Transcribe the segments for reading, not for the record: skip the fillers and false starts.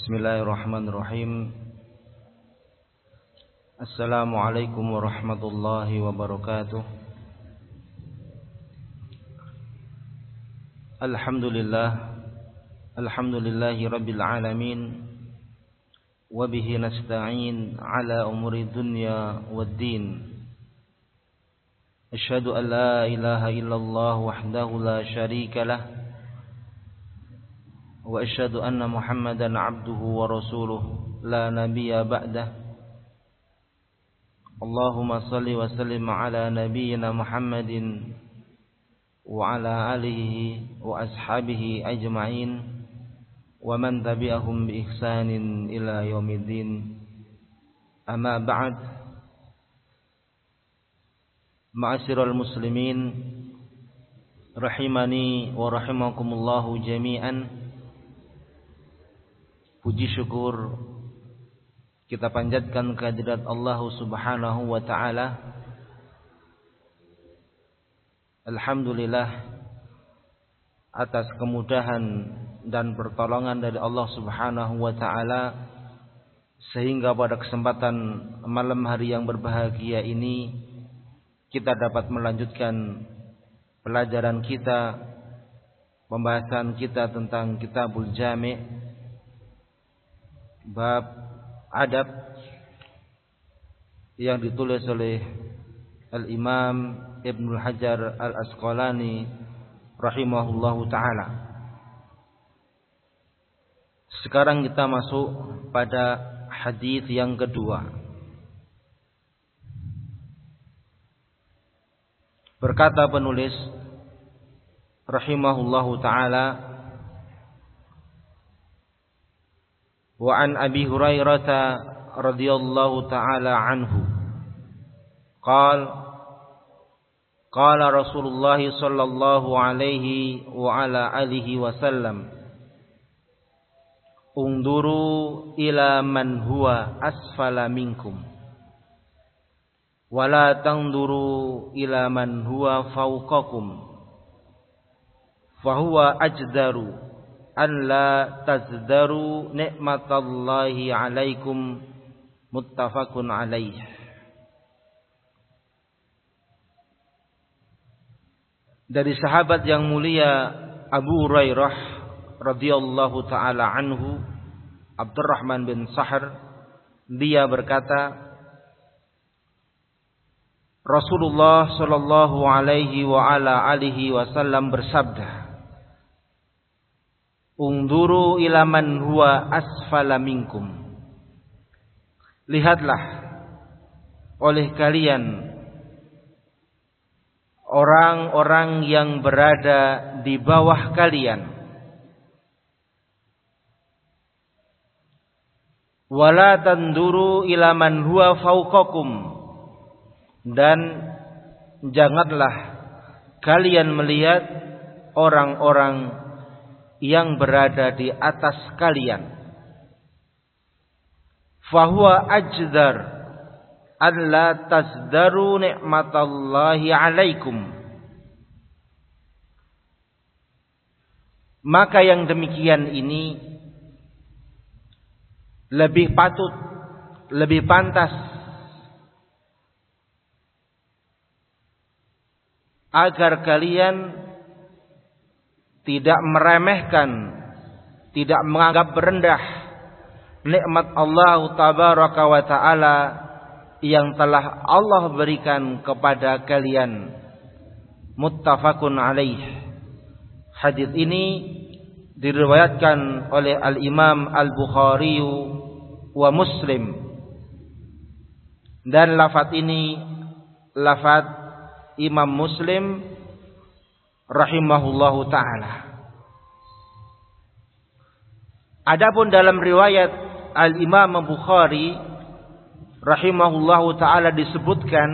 Bismillahirrahmanirrahim. Assalamualaikum warahmatullahi wabarakatuh. Alhamdulillahi rabbil alamin. Wabihi nasta'in ala umuri dunya waddin. Asyhadu an la ilaha illallah wahdahu la syarika lah. Wa asyhadu anna Muhammadan abduhu wa rasuluh la nabiyya ba'dah. Allahumma salli wa sallim ala nabiyyina Muhammadin wa ala alihi wa ashabihi ajma'in wa man tabi'ahum bi ihsanin ila yaumiddin. Amma ba'd. Ma'asyiral muslimin rahimani wa rahimakumullahu jami'an. Puji syukur kita panjatkan kehadirat Allah Subhanahu wa taala. Alhamdulillah atas kemudahan dan pertolongan dari Allah Subhanahu wa taala sehingga pada kesempatan malam hari yang berbahagia ini kita dapat melanjutkan pelajaran kita, pembahasan kita tentang Kitabul Jami', bab adab yang ditulis oleh Al-Imam Ibnu Hajar Al-Asqalani rahimahullahu ta'ala. Sekarang kita masuk pada hadis yang kedua. Berkata penulis rahimahullahu ta'ala, wa an Abi Hurairah radhiyallahu ta'ala anhu qala Rasulullah sallallahu alaihi wa ala alihi wasallam unduru ila man huwa asfala minkum wa la tanduru ila man huwa fawqakum fa huwa ajdaru an la tazdaru ni'matallahi alaikum, muttafaqun alaih. Dari sahabat yang mulia Abu Hurairah radhiyallahu taala anhu, Abdurrahman bin Sahr, dia berkata, Rasulullah sallallahu alaihi wa ala alihi wasallam bersabda, unduru ila man huwa asfala minkum. Lihatlah oleh kalian orang-orang yang berada di bawah kalian. Wala tanduru ila man huwa fawqakum. Dan janganlah kalian melihat orang-orang yang berada di atas kalian. Fahuwa ajdar an la tazdaru ni'matallahi alaikum. Maka yang demikian ini lebih patut, lebih pantas agar kalian tidak meremehkan, tidak menganggap rendah nikmat Allah tabaraka wa taala yang telah Allah berikan kepada kalian. Muttafaqun alaih. Hadis ini diriwayatkan oleh Al-Imam Al-Bukhari wa Muslim. Dan lafaz ini lafaz Imam Muslim rahimahullahu ta'ala. Adapun dalam riwayat Al-Imam Bukhari rahimahullahu ta'ala disebutkan,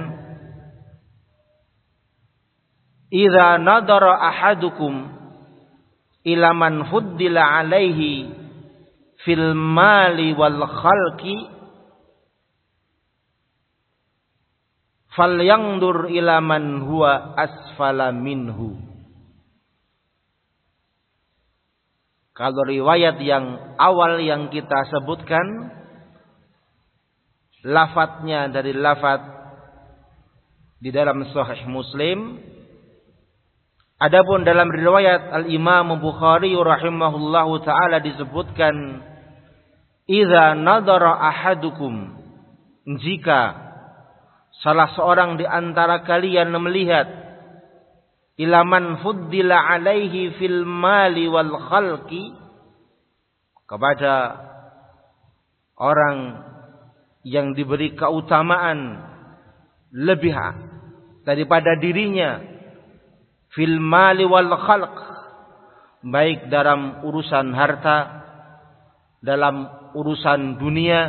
idza nadara ahadukum ila man fuddila alaihi fil mali wal khalqi falyandur ila man huwa asfala minhu. Kalau riwayat yang awal yang kita sebutkan, lafadznya dari lafadz di dalam Sahih Muslim. Adapun dalam riwayat Al-Imam Bukhari rahimahullahu taala disebutkan, "Idza nadhara ahadukum," jika salah seorang di antara kalian melihat, "ila man fuddila alaihi fil mali wal khalqi," kepada orang yang diberi keutamaan lebih daripada dirinya, fil mali wal khalq, baik dalam urusan harta, dalam urusan dunia,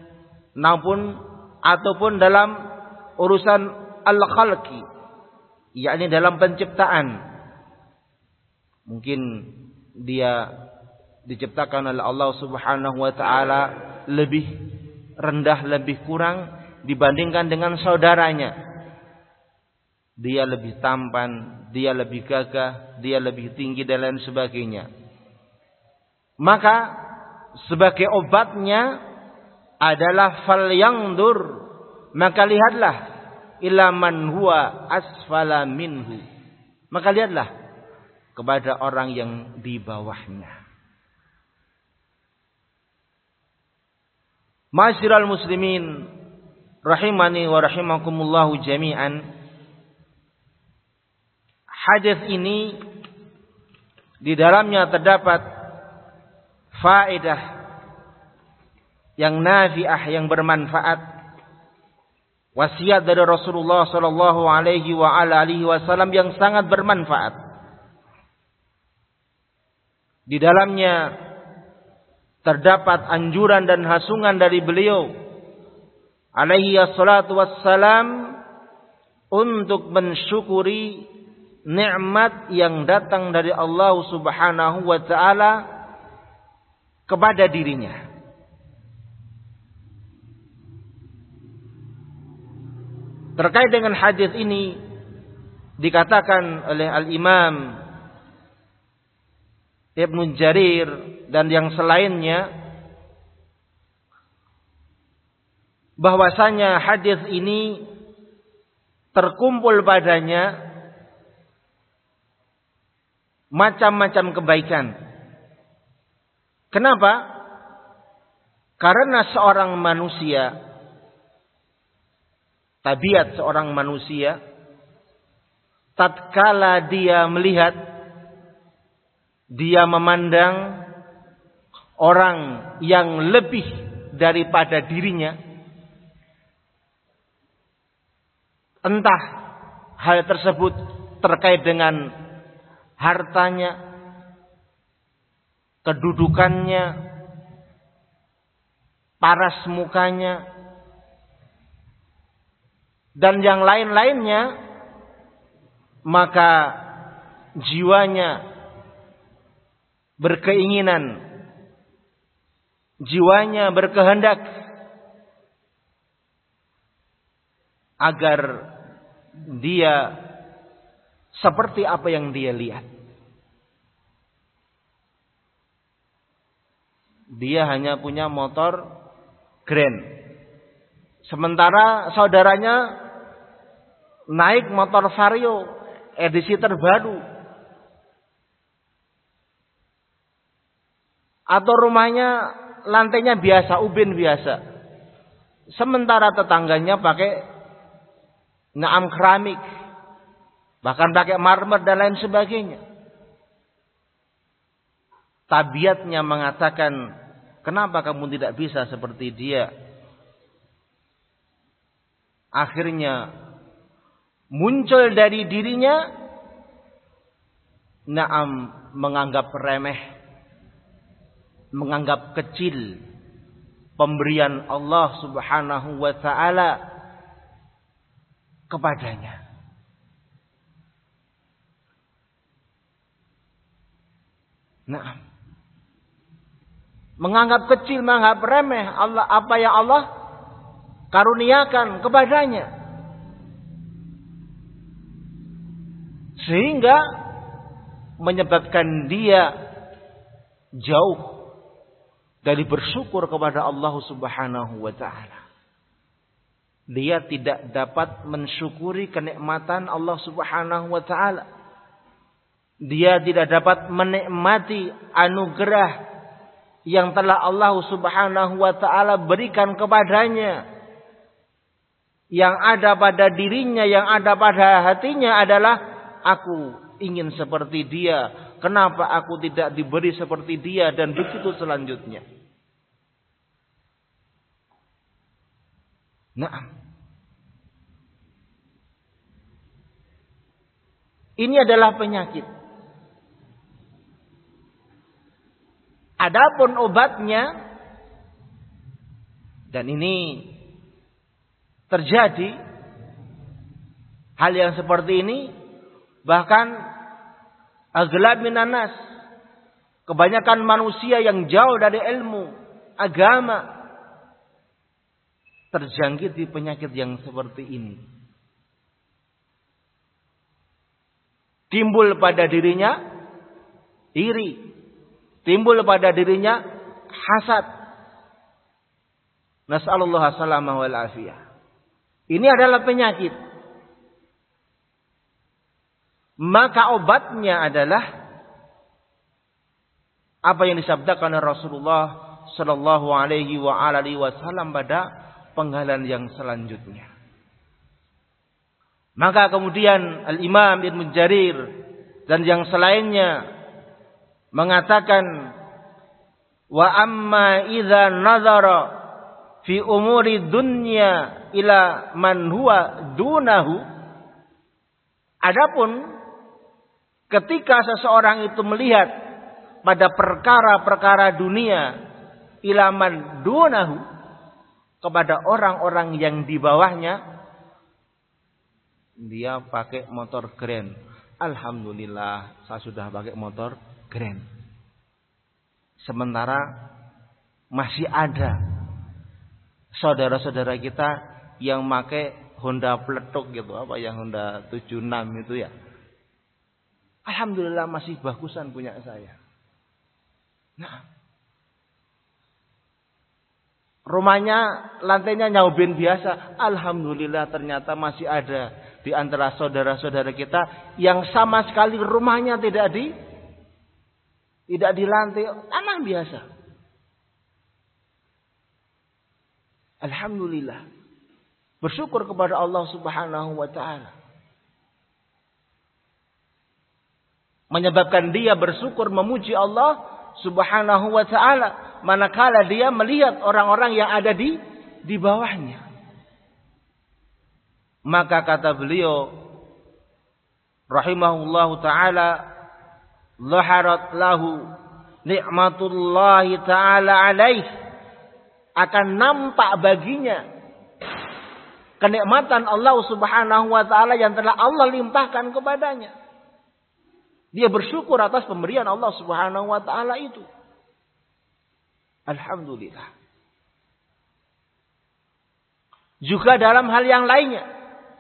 ataupun dalam urusan al khalqi, yakni dalam penciptaan. Mungkin dia diciptakan oleh Allah Subhanahu wa taala lebih rendah, lebih kurang dibandingkan dengan saudaranya. Dia lebih tampan, dia lebih gagah, dia lebih tinggi dan lain sebagainya. Maka sebagai obatnya adalah falyandur, maka lihatlah ila man huwa asfala minhu, maka lihatlah kepada orang yang di bawahnya. Ma'asyiral muslimin rahimani wa rahimakumullahu jami'an. Hadis ini di dalamnya terdapat faedah yang nafi'ah, yang bermanfaat, wasiat dari Rasulullah sallallahu alaihi wa ala alihi wasallam yang sangat bermanfaat. Di dalamnya terdapat anjuran dan hasungan dari beliau alaihi wassalatu wassalam untuk mensyukuri nikmat yang datang dari Allah Subhanahu wa taala kepada dirinya. Terkait dengan hadis ini dikatakan oleh Al-Imam Ibnu Jarir dan yang selainnya bahwasanya hadis ini terkumpul padanya macam-macam kebaikan. Kenapa? Karena seorang manusia, tabiat seorang manusia, tatkala dia melihat, dia memandang orang yang lebih daripada dirinya, entah hal tersebut terkait dengan hartanya, kedudukannya, paras mukanya, dan yang lain-lainnya, maka jiwanya berkeinginan, jiwanya berkehendak agar dia seperti apa yang dia lihat. Dia hanya punya motor Grand, sementara saudaranya naik motor Vario edisi terbaru, atau rumahnya lantainya biasa, ubin biasa, sementara tetangganya pakai naam keramik, bahkan pakai marmer dan lain sebagainya. Tabiatnya mengatakan, kenapa kamu tidak bisa seperti dia? Akhirnya muncul dari dirinya naam menganggap remeh, menganggap kecil pemberian Allah Subhanahu wa taala kepadanya. Nah, menganggap kecil, menganggap remeh Allah, apa yang Allah karuniakan kepadanya, sehingga menyebabkan dia jauh dari bersyukur kepada Allah Subhanahu wa taala. Dia tidak dapat mensyukuri kenikmatan Allah Subhanahu wa taala. Dia tidak dapat menikmati anugerah yang telah Allah Subhanahu wa taala berikan kepadanya. Yang ada pada dirinya, yang ada pada hatinya adalah aku ingin seperti dia. Kenapa aku tidak diberi seperti dia, dan begitu selanjutnya. Nah, ini adalah penyakit. Adapun obatnya, dan ini terjadi hal yang seperti ini, bahkan aghlab minan nas, kebanyakan manusia yang jauh dari ilmu agama terjangkiti penyakit yang seperti ini. Timbul pada dirinya iri, timbul pada dirinya hasad. Nas'alullah salamah wal afiyah. Ini adalah penyakit. Maka obatnya adalah apa yang disabdakan oleh Rasulullah sallallahu alaihi wa alihi wasallam pada penggalan yang selanjutnya. Maka kemudian Al-Imam Ibnu Jarir dan yang selainnya mengatakan, wa amma idza nazara fi umuri dunya ila man huwa dunahu. Adapun ketika seseorang itu melihat pada perkara-perkara dunia ila man dunahu, kepada orang-orang yang di bawahnya, dia pakai motor Grand. Alhamdulillah, saya sudah pakai motor Grand. Sementara masih ada saudara-saudara kita yang pakai Honda peletuk gitu, apa yang Honda 76 itu ya. Alhamdulillah masih bagusan punya saya. Nah, rumahnya lantainya nyaubin biasa. Alhamdulillah ternyata masih ada di antara saudara-saudara kita yang sama sekali rumahnya tidak di lantai, tanah biasa. Alhamdulillah. Bersyukur kepada Allah Subhanahu wa taala. Menyebabkan dia bersyukur, memuji Allah Subhanahu wa taala manakala dia melihat orang-orang yang ada di bawahnya. Maka kata beliau rahimahullahu taala, zaharat lahu nikmatullahi taala alaih, akan nampak baginya kenikmatan Allah Subhanahu wa taala yang telah Allah limpahkan kepadanya. Dia bersyukur atas pemberian Allah Subhanahu wa taala itu. Alhamdulillah. Juga dalam hal yang lainnya.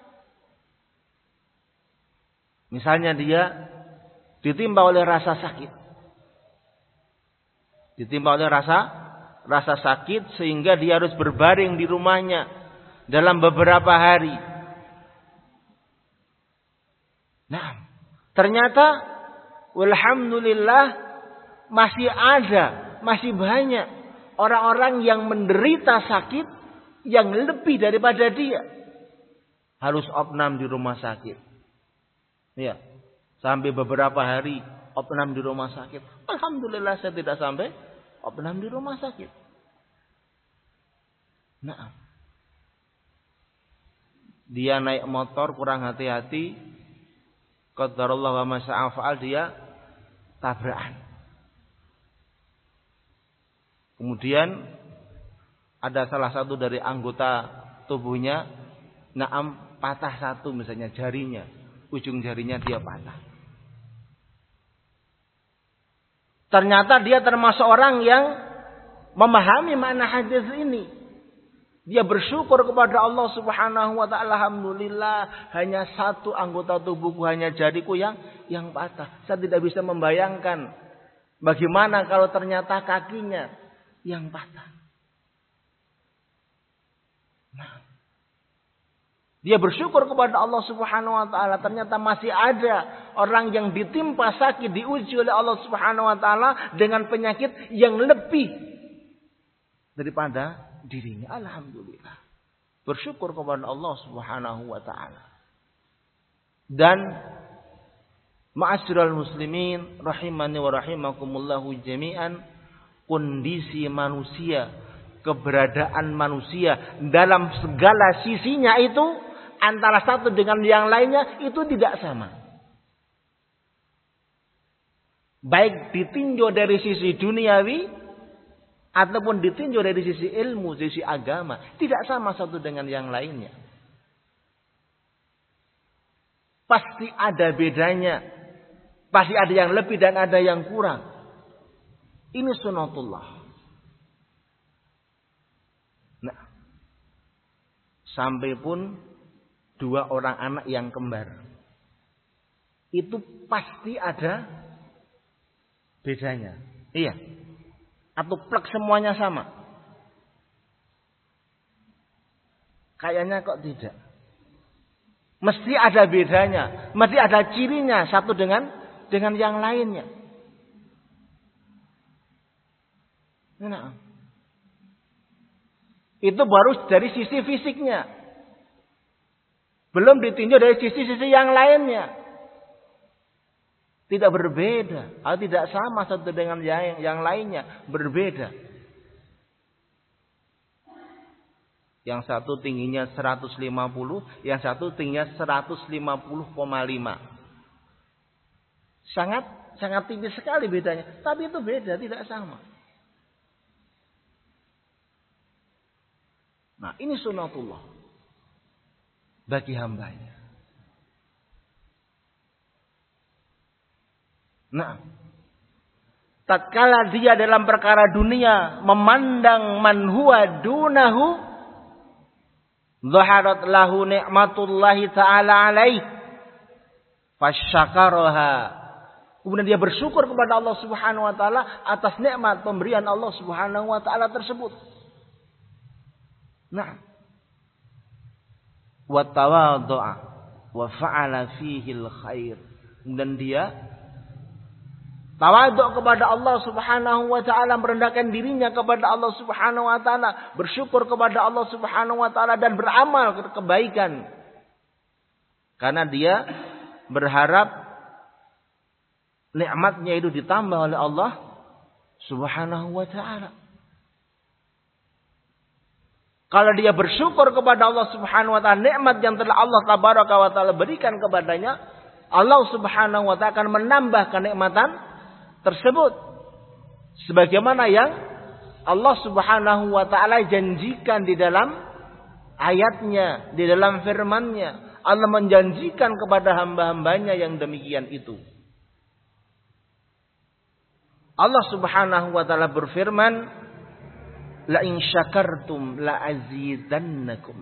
Misalnya dia ditimpa oleh rasa sakit. Ditimpa oleh rasa sakit sehingga dia harus berbaring di rumahnya dalam beberapa hari. Nah, ternyata walhamdulillah masih banyak orang-orang yang menderita sakit yang lebih daripada dia. Harus opnam di rumah sakit. Ya, sampai beberapa hari opnam di rumah sakit. Alhamdulillah saya tidak sampai opnam di rumah sakit. Nah, dia naik motor kurang hati-hati, qadarullah wa ma syaa fa'al, dia tabrakan. Kemudian ada salah satu dari anggota tubuhnya patah satu, misalnya jarinya, ujung jarinya dia patah. Ternyata dia termasuk orang yang memahami makna hadis ini. Dia bersyukur kepada Allah Subhanahu wa taala, alhamdulillah hanya satu anggota tubuhku, hanya jariku yang patah. Saya tidak bisa membayangkan Bagaimana kalau ternyata kakinya yang patah? Nah, dia bersyukur kepada Allah Subhanahu wa taala, ternyata masih ada orang yang ditimpa sakit, diuji oleh Allah Subhanahu wa taala dengan penyakit yang lebih daripada dirinya. Alhamdulillah. Bersyukur kepada Allah Subhanahu wa taala. Dan ma'asyiral muslimin rahimani wa rahimakumullahu jami'an, kondisi manusia, keberadaan manusia dalam segala sisinya itu antara satu dengan yang lainnya itu tidak sama. Baik ditinjau dari sisi duniawi ataupun ditinjau dari sisi ilmu, sisi agama, tidak sama satu dengan yang lainnya. Pasti ada bedanya. Pasti ada yang lebih dan ada yang kurang. Ini sunnatullah. Nah, sampai pun 2 orang anak yang kembar. Itu pasti ada bedanya. Iya. Atau plek semuanya sama. Kayaknya kok tidak. Mesti ada bedanya. Mesti ada cirinya satu dengan yang lainnya. Nah, itu baru dari sisi fisiknya. Belum ditinjau dari sisi-sisi yang lainnya. Tidak berbeda. Atau tidak sama satu dengan yang lainnya. Berbeda. Yang satu tingginya 150, yang satu tingginya 150,5. Sangat tinggi sekali bedanya. Tapi itu beda, tidak sama. Nah, ini sunnatullah bagi hambanya. Nah, tatkala dia dalam perkara dunia memandang man huwa dunahu, zaharat lahu ni'matullahi ta'ala alaih fasyakaraha. Kemudian dia bersyukur kepada Allah Subhanahu wa taala atas nikmat pemberian Allah Subhanahu wa taala tersebut. Nah, wa tawadhu'a wa fa'ala fihi al-khair. Dan dia tawadhu kepada Allah Subhanahu wa taala, merendahkan dirinya kepada Allah Subhanahu wa taala, bersyukur kepada Allah Subhanahu wa taala dan beramal kebaikan. Karena dia berharap nikmatnya itu ditambah oleh Allah Subhanahu wa taala. Kalau dia bersyukur kepada Allah Subhanahu wa taala nikmat yang telah Allah tabaraka wa taala berikan kepadanya, Allah Subhanahu wa taala akan menambah kenikmatan tersebut sebagaimana yang Allah Subhanahu wa taala janjikan di dalam ayatnya, di dalam firman-Nya. Allah menjanjikan kepada hamba-hambanya yang demikian itu. Allah Subhanahu wa taala berfirman, la in syakartum la azidannakum.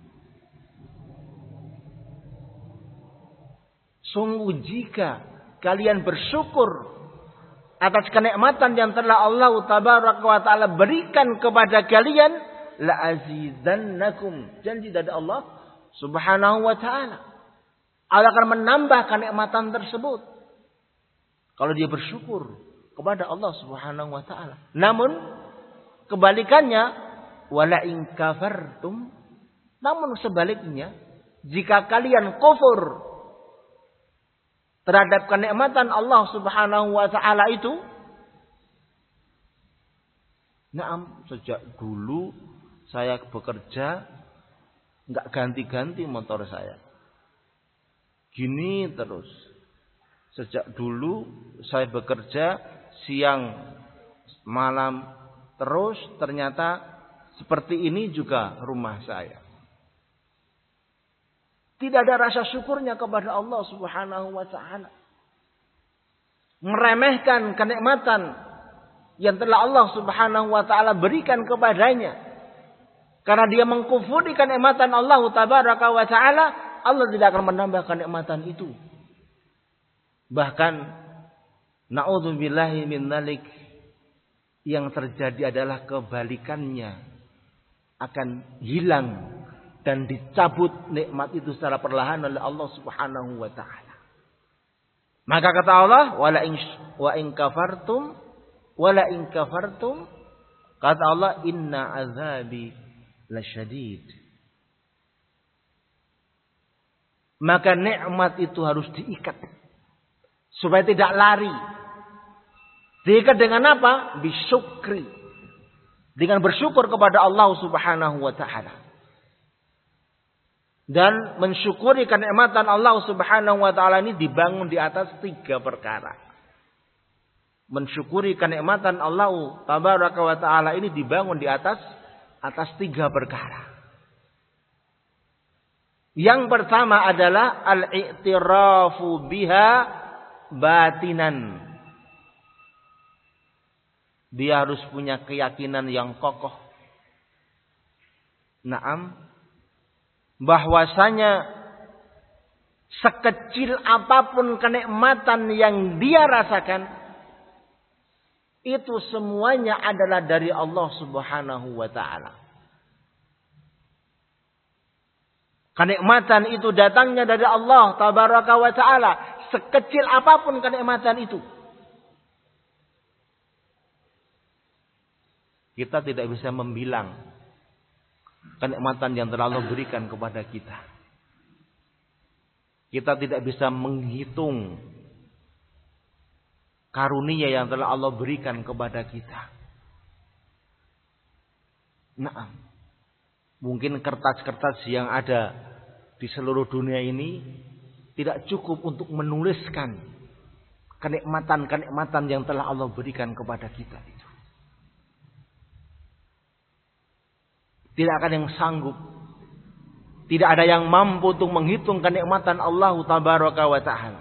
Sungguh jika kalian bersyukur atas kenikmatan yang telah Allah tabaraka wa taala berikan kepada kalian, la azidannakum. Janji dari Allah Subhanahu wa taala. Allah akan menambah kenikmatan tersebut kalau dia bersyukur kepada Allah Subhanahu wa taala. Namun kebalikannya, wala in kafartum, namun sebaliknya, jika kalian kufur terhadap kenikmatan Allah Subhanahu wa taala itu, naam, sejak dulu saya bekerja enggak ganti-ganti motor saya. Gini terus. Sejak dulu saya bekerja siang malam terus, ternyata seperti ini juga rumah saya. Tidak ada rasa syukurnya kepada Allah Subhanahu wa taala. Meremehkan kenikmatan yang telah Allah Subhanahu wa taala berikan kepadanya. Karena dia mengkufuri kenikmatan Allah tabaraka wa taala, Allah tidak akan menambah kenikmatan itu. Bahkan Na'udzubillahi min dzalik. Yang terjadi adalah kebalikannya, akan hilang dan dicabut nikmat itu secara perlahan oleh Allah Subhanahu wa taala. Maka kata Allah, wa in kafartum kata Allah, inna azabi lasyadid. Maka nikmat itu harus diikat supaya tidak lari. Diikat dengan apa? Bisyukri. Dengan bersyukur kepada Allah Subhanahu wa taala. Dan mensyukuri kenikmatan Allah Subhanahu wa taala ini dibangun di atas 3 perkara. Mensyukuri kenikmatan Allah Tabaraka wa taala ini dibangun di atas 3 perkara. Yang pertama adalah al-i'tirafu biha batinan. Dia harus punya keyakinan yang kokoh. Naam. Bahwasanya sekecil apapun kenikmatan yang dia rasakan, itu semuanya adalah dari Allah Subhanahu wa taala. Kenikmatan itu datangnya dari Allah Tabaraka wa taala, sekecil apapun kenikmatan itu. Kita tidak bisa membilang kenikmatan yang telah Allah berikan kepada kita. Kita tidak bisa menghitung karunia yang telah Allah berikan kepada kita. Nah, mungkin kertas-kertas yang ada di seluruh dunia ini tidak cukup untuk menuliskan kenikmatan-kenikmatan yang telah Allah berikan kepada kita itu. Tidak akan yang sanggup. Tidak ada yang mampu untuk menghitung kenikmatan Allah Tabaraka wa ta'ala.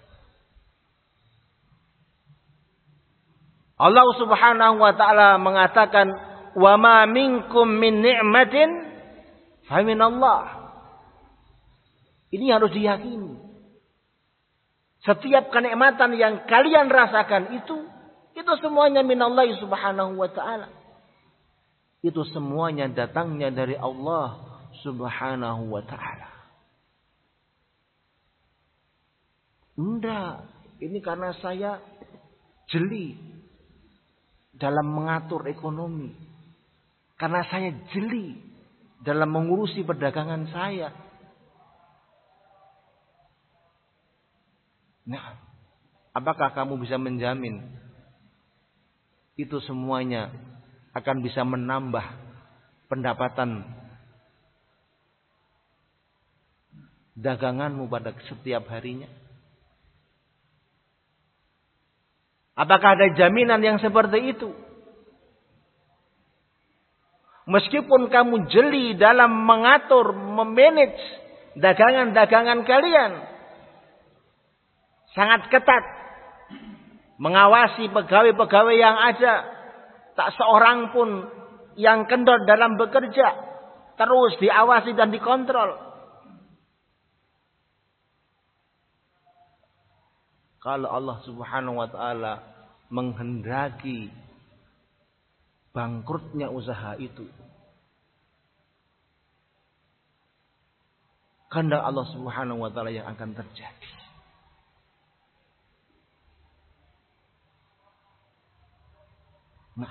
Allah Subhanahu wa ta'ala mengatakan, "Wa ma minkum min ni'matin fa min Allah." Ini harus diyakini. Setiap kenikmatan yang kalian rasakan itu semuanya min Allah Subhanahu wa ta'ala. Itu semuanya datangnya dari Allah Subhanahu wa ta'ala. Enggak, ini karena saya jeli dalam mengatur ekonomi. Karena saya jeli dalam mengurusi perdagangan saya. Nah, apakah kamu bisa menjamin itu semuanya akan bisa menambah pendapatan daganganmu pada setiap harinya? Apakah ada jaminan yang seperti itu? Meskipun kamu jeli dalam mengatur, memanage dagangan-dagangan kalian, sangat ketat mengawasi pegawai-pegawai yang ada, tak seorang pun yang kendor dalam bekerja, terus diawasi dan dikontrol. Kalau Allah Subhanahu wa ta'ala menghendaki bangkrutnya usaha itu, kehendak Allah Subhanahu wa ta'ala yang akan terjadi. Nah,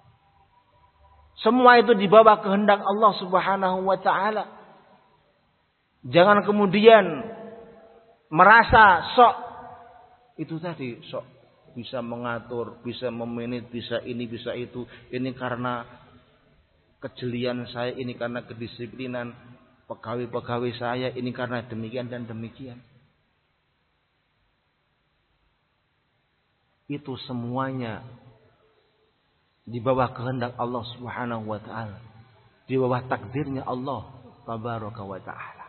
semua itu di bawah kehendak Allah Subhanahu wa ta'ala. Jangan kemudian merasa sok itu tadi, sok bisa mengatur, bisa memanage, bisa ini, bisa itu. Ini karena kejelian saya, ini karena kedisiplinan pegawai-pegawai saya, ini karena demikian dan demikian. Itu semuanya di bawah kehendak Allah Subhanahu wa ta'ala. Di bawah takdirnya Allah Tabaraka wa ta'ala.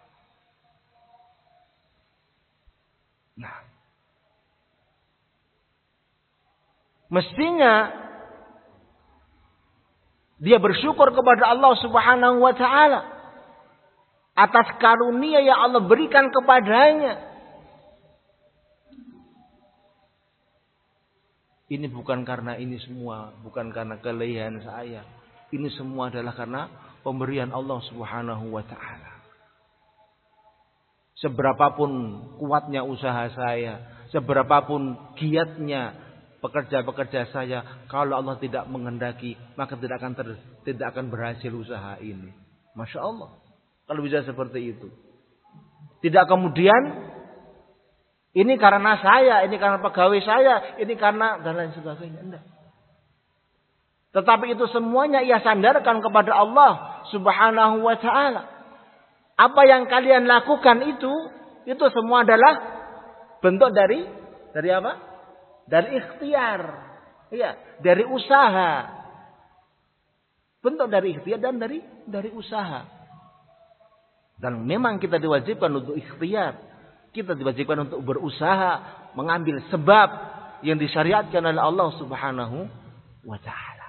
Nah, mestinya dia bersyukur kepada Allah Subhanahu wa ta'ala atas karunia yang Allah berikan kepadanya. Ini bukan karena ini semua, bukan karena kelebihan saya. Ini semua adalah karena pemberian Allah Subhanahu wa taala. Seberapapun kuatnya usaha saya, seberapapun giatnya pekerja-pekerja saya, kalau Allah tidak menghendaki, maka tidak akan berhasil usaha ini. Masya Allah, kalau bisa seperti itu. Tidak kemudian ini karena saya, ini karena pegawai saya, ini karena dan lain sebagainya. Enggak. Tetapi itu semuanya ia sandarkan kepada Allah Subhanahu wa taala. Apa yang kalian lakukan itu semua adalah bentuk dari apa? Dari ikhtiar. Iya, dari usaha. Bentuk dari ikhtiar dan dari usaha. Dan memang kita diwajibkan untuk ikhtiar. Kita diwajibkan untuk berusaha mengambil sebab yang disyariatkan oleh Allah Subhanahu wa taala.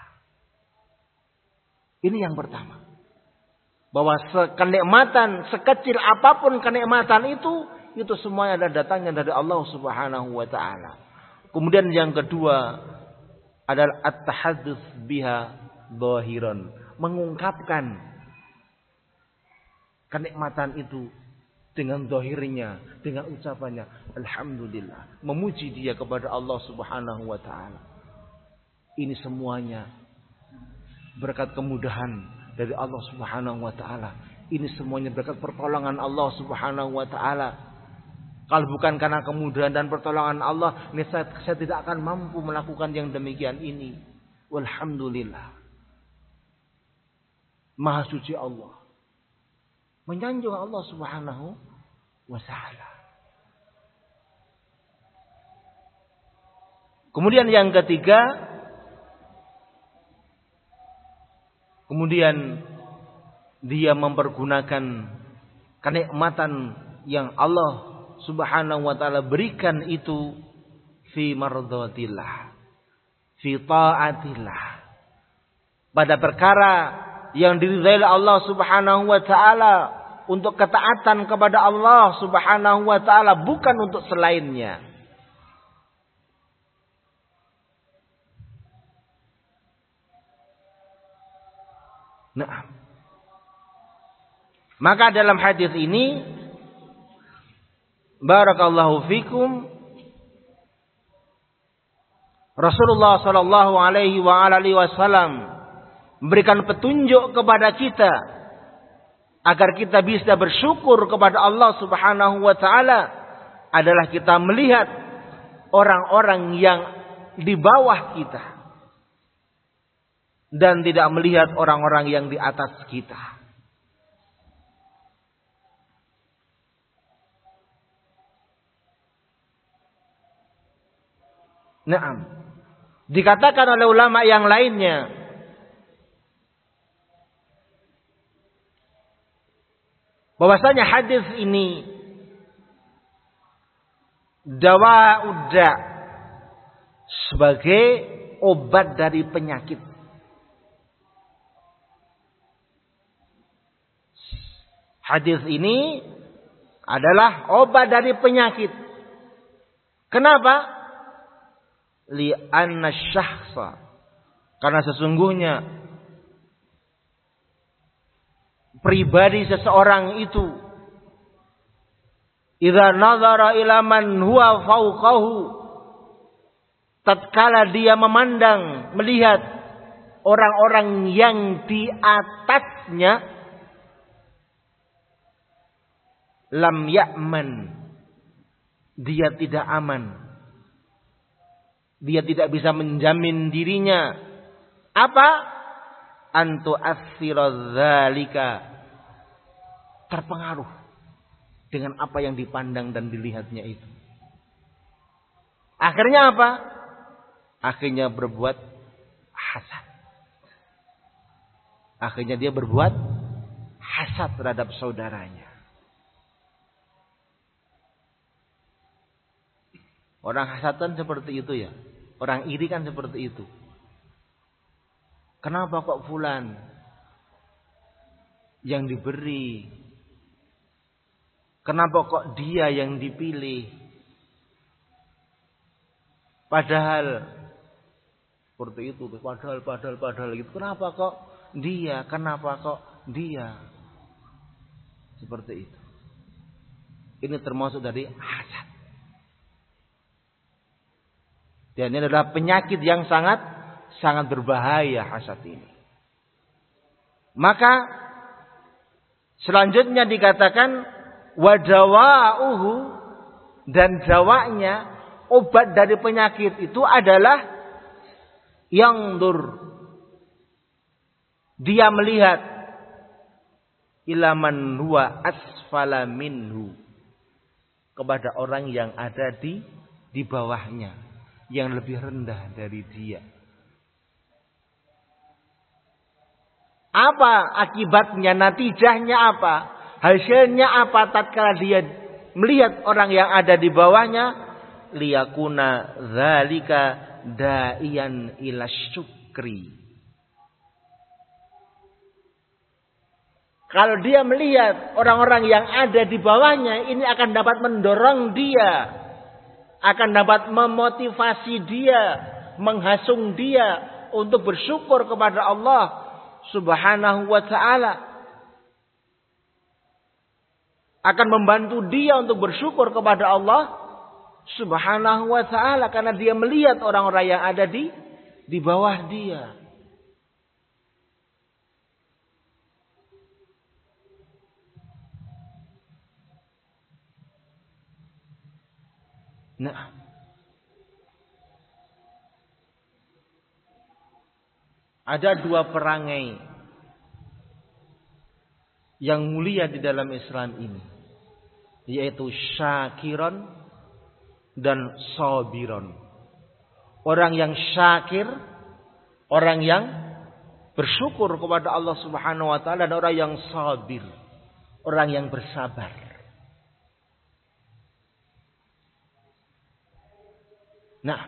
Ini yang pertama. Bahwa kenikmatan, sekecil apapun kenikmatan itu semuanya adalah datangnya dari Allah Subhanahu wa taala. Kemudian yang kedua adalah at-tahadduts biha zahiran, mengungkapkan kenikmatan itu dengan zahirnya, dengan ucapannya alhamdulillah, memuji dia kepada Allah Subhanahu wa taala. Ini semuanya berkat kemudahan dari Allah Subhanahu wa taala. Ini semuanya berkat pertolongan Allah Subhanahu wa taala. Kalau bukan karena kemudahan dan pertolongan Allah, saya tidak akan mampu melakukan yang demikian ini. Walhamdulillah. Maha suci Allah. Menyanjung Allah Subhanahu wa ta'ala. Kemudian yang ketiga, kemudian dia mempergunakan kenikmatan yang Allah Subhanahu wa ta'ala berikan itu fi mardhatillah, fi ta'atillah, pada perkara yang diridhai Allah Subhanahu wa ta'ala, untuk ketaatan kepada Allah Subhanahu wa ta'ala, bukan untuk selainnya. Nah, maka dalam hadis ini barakallahu fikum, Rasulullah sallallahu alaihi wa alihi wasallam memberikan petunjuk kepada kita agar kita bisa bersyukur kepada Allah Subhanahu wa taala, adalah kita melihat orang-orang yang di bawah kita dan tidak melihat orang-orang yang di atas kita. Naam. Dikatakan oleh ulama yang lainnya, bahwasanya hadis ini dawa'udda, sebagai obat dari penyakit. Hadis ini adalah obat dari penyakit. Kenapa? Li'anna syakhsa, karena sesungguhnya pribadi seseorang itu idza nazara ila man huwa fawqahu, tatkala dia memandang, melihat orang-orang yang di atasnya, lam ya'man, dia tidak aman, dia tidak bisa menjamin dirinya. Apa? Antu asfira dzalika, terpengaruh dengan apa yang dipandang dan dilihatnya itu. Akhirnya apa? Akhirnya berbuat hasad. Akhirnya dia berbuat hasad terhadap saudaranya. Orang hasad kan seperti itu ya. Orang iri kan seperti itu. Kenapa kok fulan yang diberi? Kenapa kok dia yang dipilih? Padahal Seperti itu. Padahal gitu. Kenapa kok dia? Kenapa kok dia? Seperti itu. Ini termasuk dari hasad. Dan ini adalah penyakit yang sangat berbahaya, hasad ini. Maka selanjutnya dikatakan wadawa'uhu, dan dawanya, obat dari penyakit itu adalah yangdur. Dia melihat ilaman huwa asfala minhu, kepada orang yang ada di bawahnya, yang lebih rendah dari dia. Apa akibatnya, natijahnya apa? Hasilnya apa tatkala dia melihat orang yang ada di bawahnya? Liyakuna dzalika da'iyan ila syukri. Kalau dia melihat orang-orang yang ada di bawahnya, ini akan dapat mendorong dia, akan dapat memotivasi dia, menghasung dia untuk bersyukur kepada Allah Subhanahu wa ta'ala. Akan membantu dia untuk bersyukur kepada Allah Subhanahu wa ta'ala, karena dia melihat orang-orang yang ada di bawah dia. Nah, ada dua perangai yang mulia di dalam Islam ini, yaitu syakiron dan sabiron. Orang yang syakir, orang yang bersyukur kepada Allah Subhanahu wa ta'ala, dan orang yang sabir, orang yang bersabar. Nah,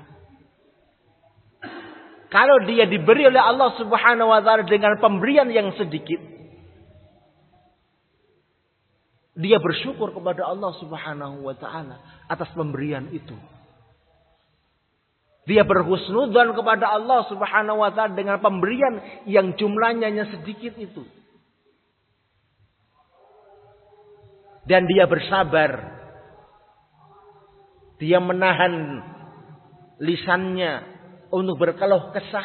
kalau dia diberi oleh Allah Subhanahu wa ta'ala dengan pemberian yang sedikit, dia bersyukur kepada Allah Subhanahu wa ta'ala atas pemberian itu. Dia berhusnudzon kepada Allah Subhanahu wa ta'ala dengan pemberian yang jumlahnya hanya sedikit itu. Dan dia bersabar. Dia menahan lisannya untuk berkeluh kesah.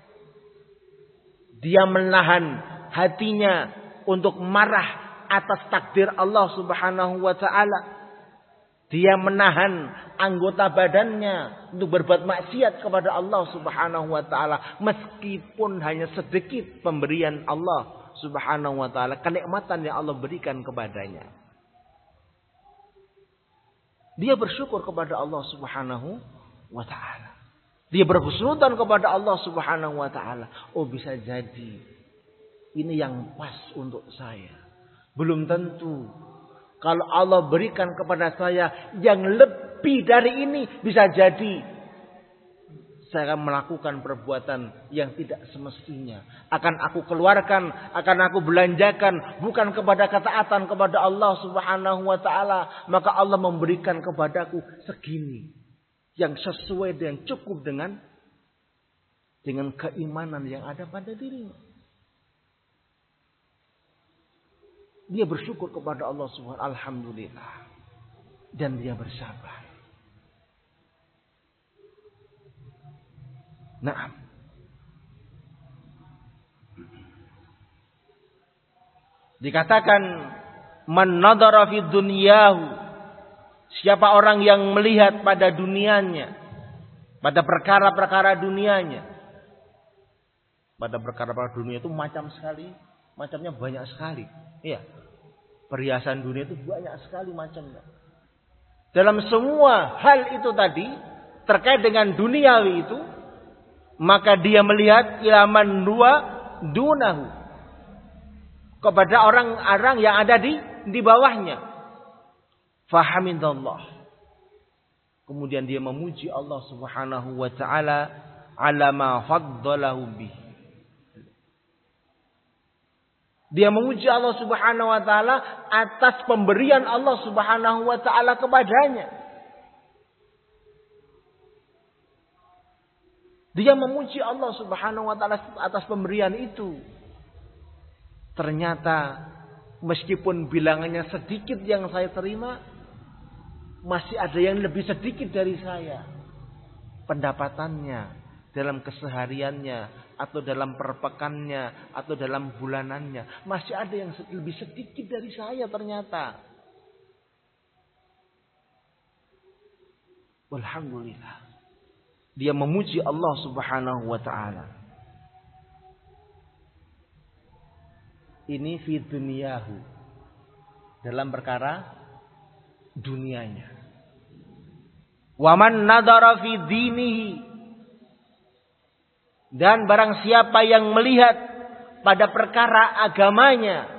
Dia menahan hatinya untuk marah atas takdir Allah Subhanahu wa ta'ala. Dia menahan anggota badannya untuk berbuat maksiat kepada Allah Subhanahu wa ta'ala, meskipun hanya sedikit pemberian Allah Subhanahu wa ta'ala, kenikmatan yang Allah berikan kepadanya. Dia bersyukur kepada Allah Subhanahu wa ta'ala. Dia berhusnudzon kepada Allah Subhanahu wa ta'ala. Oh, bisa jadi ini yang pas untuk saya. Belum tentu. Kalau Allah berikan kepada saya yang lebih dari ini, bisa jadi saya akan melakukan perbuatan yang tidak semestinya. Akan aku keluarkan, akan aku belanjakan bukan kepada ketaatan kepada Allah Subhanahu wa ta'ala. Maka Allah memberikan kepadaku segini, yang sesuai dan cukup dengan keimanan yang ada pada dirinya. Dia bersyukur kepada Allah Subhanahu wa ta'ala, alhamdulillah, dan dia bersabar. Nah, dikatakan man nadhara fi dunyahu, siapa orang yang melihat pada dunianya, pada perkara-perkara dunianya. Pada perkara-perkara dunia itu macam sekali, macamnya banyak sekali. Iya. Perhiasan dunia itu banyak sekali macamnya. Dalam semua hal itu tadi terkait dengan duniawi itu, maka dia melihat ilaman dua dunahu, kepada orang-orang yang ada di bawahnya. Fahamidallah. Kemudian dia memuji Allah Subhanahu wa ta'ala ala ma faddalahu bih. Dia memuji Allah Subhanahu wa ta'ala atas pemberian Allah Subhanahu wa ta'ala kepadanya. Dia memuji Allah Subhanahu wa taala atas pemberian itu. Ternyata meskipun bilangannya sedikit yang saya terima, masih ada yang lebih sedikit dari saya. Pendapatannya dalam kesehariannya, atau dalam perpekannya, atau dalam bulanannya, masih ada yang lebih sedikit dari saya ternyata. Alhamdulillah. Dia memuji Allah Subhanahu wa taala. Ini fi dunyahu, dalam perkara dunianya. Wa man nadara fi dinihi, dan barang siapa yang melihat pada perkara agamanya,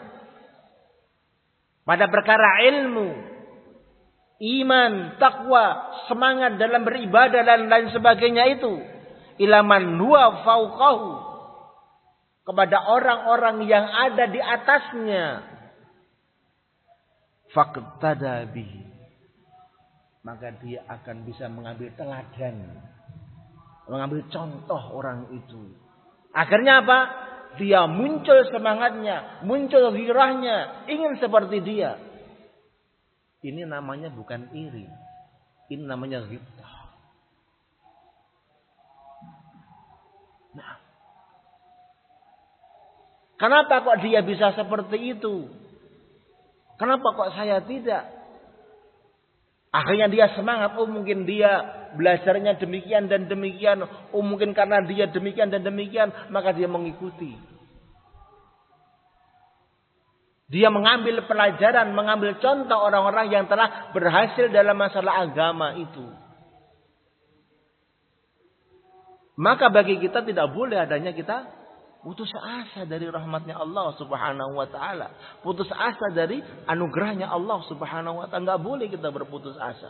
pada perkara ilmu, iman, takwa, semangat dalam beribadah dan lain sebagainya itu, ilaman huwa fauqahu, kepada orang-orang yang ada di atasnya, faqtada bihi, maka dia akan bisa mengambil teladan, mengambil contoh orang itu. Akhirnya apa? Dia muncul semangatnya, muncul gairahnya, ingin seperti dia. Ini namanya bukan iri, ini namanya ghibtah. Nah, kenapa kok dia bisa seperti itu? Kenapa kok saya tidak? Akhirnya dia semangat. Oh mungkin dia belajarnya demikian dan demikian. Oh mungkin karena dia demikian dan demikian, maka dia mengikuti. Dia mengambil pelajaran, mengambil contoh orang-orang yang telah berhasil dalam masalah agama itu. Maka bagi kita tidak boleh adanya kita putus asa dari rahmatnya Allah Subhanahu wa taala, putus asa dari anugerahnya Allah Subhanahu wa taala. Enggak boleh kita berputus asa.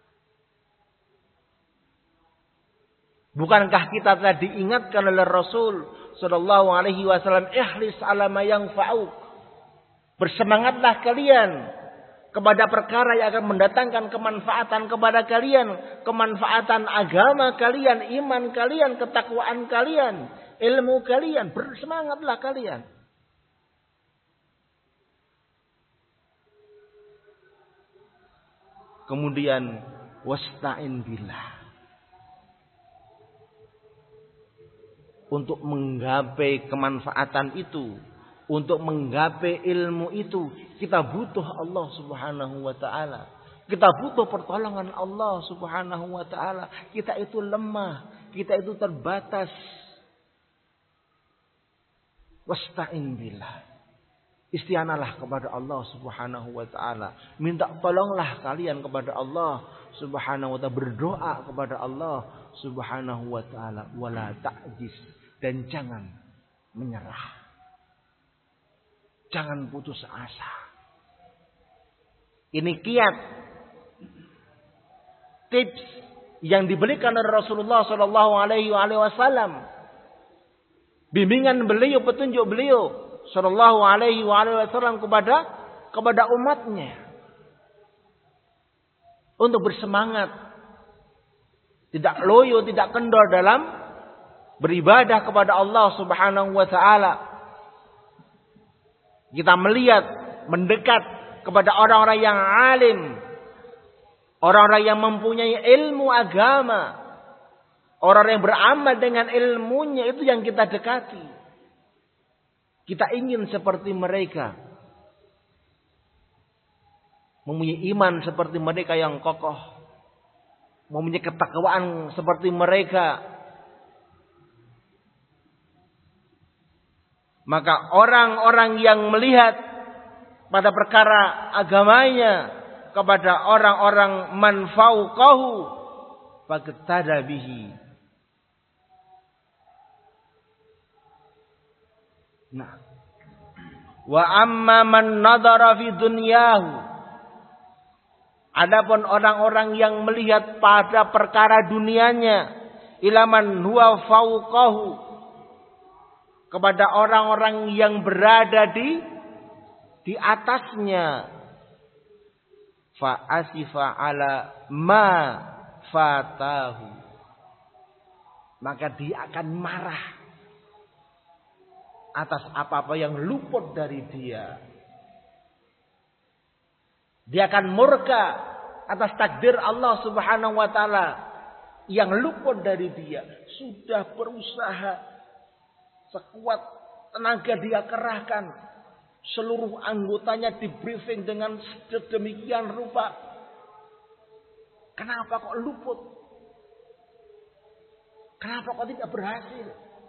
Bukankah kita telah diingatkan oleh Rasul sallallahu alaihi wasallam, ihris ala ma yanfa'uk, bersemangatlah kalian kepada perkara yang akan mendatangkan kemanfaatan kepada kalian, kemanfaatan agama kalian, iman kalian, ketakwaan kalian, ilmu kalian. Bersemangatlah kalian. Kemudian wasta'in billah, untuk menggapai kemanfaatan itu, untuk menggapai ilmu itu, kita butuh Allah Subhanahu wa taala. Kita butuh pertolongan Allah Subhanahu wa taala. Kita itu lemah, kita itu terbatas. Wasta'in billah. Isti'analah kepada Allah Subhanahu wa taala. Minta tolonglah kalian kepada Allah Subhanahu wa taala, berdoa kepada Allah Subhanahu wa taala, wala ta'jiz, dan jangan menyerah. Jangan putus asa. Ini kiat, tips yang diberikan oleh Rasulullah Sallallahu Alaihi Wasallam. Bimbingan beliau, petunjuk beliau Sallallahu Alaihi Wasallam kepada umatnya untuk bersemangat, tidak loyo, tidak kendor dalam beribadah kepada Allah Subhanahu Wa Taala. Kita melihat, mendekat kepada orang-orang yang alim, orang-orang yang mempunyai ilmu agama, orang yang beramal dengan ilmunya, itu yang kita dekati. Kita ingin seperti mereka, mempunyai iman seperti mereka yang kokoh, mempunyai ketakwaan seperti mereka. Maka orang-orang yang melihat pada perkara agamanya kepada orang-orang man fauqahu faqtada bihi. Nah, wa amma man nadara fi dunyahu, adapun orang-orang yang melihat pada perkara dunianya, ilaman huwa fauqahu, kepada orang-orang yang berada di atasnya, fa asifa ala ma fatahu, maka dia akan marah atas apa-apa yang luput dari dia. Dia akan murka atas takdir Allah Subhanahu wa taala yang luput dari dia. Sudah berusaha sekuat tenaga dia kerahkan, seluruh anggotanya di briefing dengan sedemikian rupa. Kenapa kok luput? Kenapa kok tidak berhasil?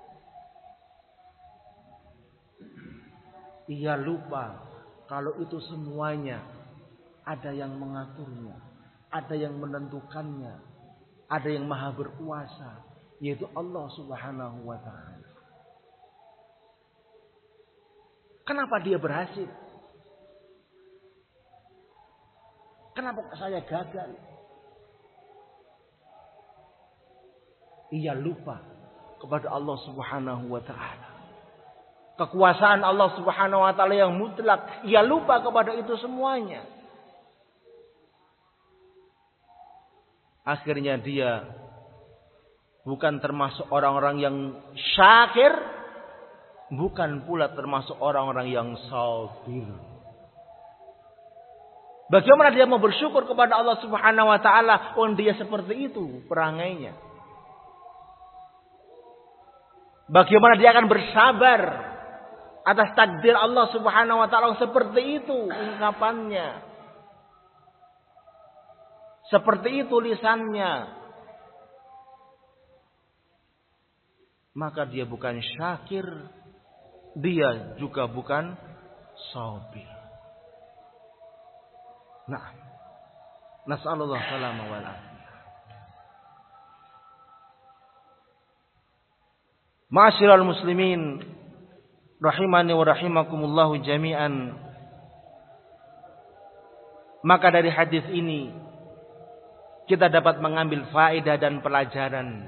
Ia lupa kalau itu semuanya ada yang mengaturnya, ada yang menentukannya, ada yang maha berkuasa, yaitu Allah Subhanahu wa ta'ala. Kenapa dia berhasil? Kenapa saya gagal? Ia lupa kepada Allah Subhanahu wa ta'ala. Kekuasaan Allah Subhanahu wa ta'ala yang mutlak. Ia lupa kepada itu semuanya. Akhirnya dia bukan termasuk orang-orang yang syakir, bukan pula termasuk orang-orang yang sabir. Bagaimana dia mau bersyukur kepada Allah Subhanahu wa ta'ala? Oh, dia seperti itu perangainya. Bagaimana dia akan bersabar atas takdir Allah Subhanahu wa ta'ala? Seperti itu ungkapannya. Seperti itu lisannya. Maka dia bukan syakir, dia juga bukan sabir. Nah, nas'alullah salama wal afiyah. Ma'asyiral muslimin rahimani wa rahimakumullahu jami'an. Maka dari hadis ini kita dapat mengambil faedah dan pelajaran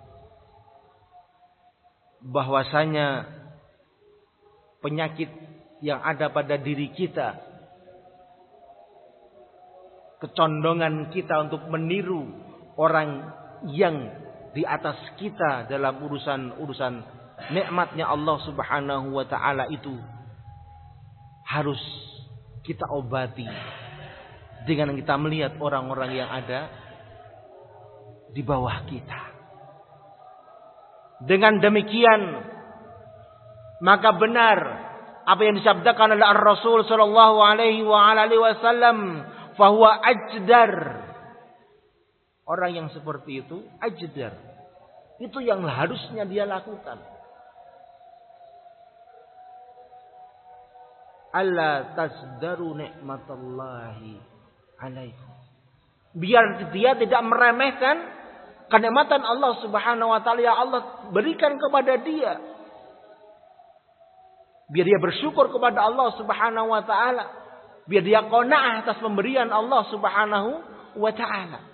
bahwasanya penyakit yang ada pada diri kita, kecondongan kita untuk meniru orang yang di atas kita dalam urusan nikmatnya Allah Subhanahu wa ta'ala itu harus kita obati dengan kita melihat orang-orang yang ada di bawah kita. Dengan demikian maka benar apa yang disabdakan oleh Rasul sallallahu alaihi wasallam, fahuwa ajdar. Orang yang seperti itu ajdar. Itu yang harusnya dia lakukan. Alla tasdaru nikmatallahi alaikum. Biar dia tidak meremehkan kenikmatan Allah Subhanahu wa ta'ala yang Allah berikan kepada dia. Biar dia bersyukur kepada Allah Subhanahu wa ta'ala. Biar dia qanaah atas pemberian Allah Subhanahu wa ta'ala.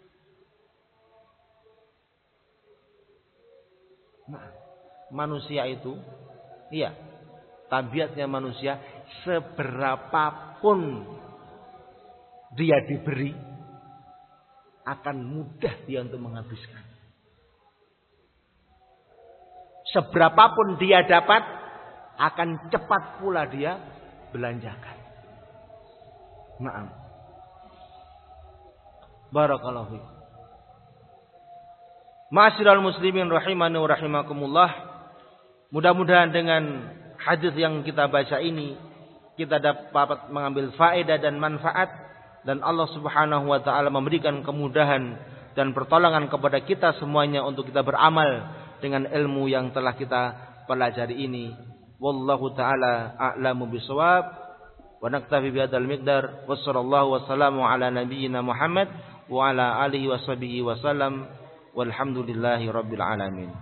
Nah, manusia itu, iya, tabiatnya manusia, seberapapun dia diberi, akan mudah dia untuk menghabiskan. Seberapapun dia dapat, akan cepat pula dia belanjakan. Naam. Barakallahu fiik. Ma'asyiral muslimin rahimani wa rahimakumullah. Mudah-mudahan dengan hadis yang kita baca ini kita dapat mengambil faedah dan manfaat, dan Allah Subhanahu wa ta'ala memberikan kemudahan dan pertolongan kepada kita semuanya untuk kita beramal dengan ilmu yang telah kita pelajari ini. Wallahu ta'ala a'lamu bisawab. Wa naktafi bihadzal miqdar. Wassallallahu wassalamu ala nabiyyina Muhammad wa ala alihi washabihi wasallam. Walhamdulillahi rabbil alamin.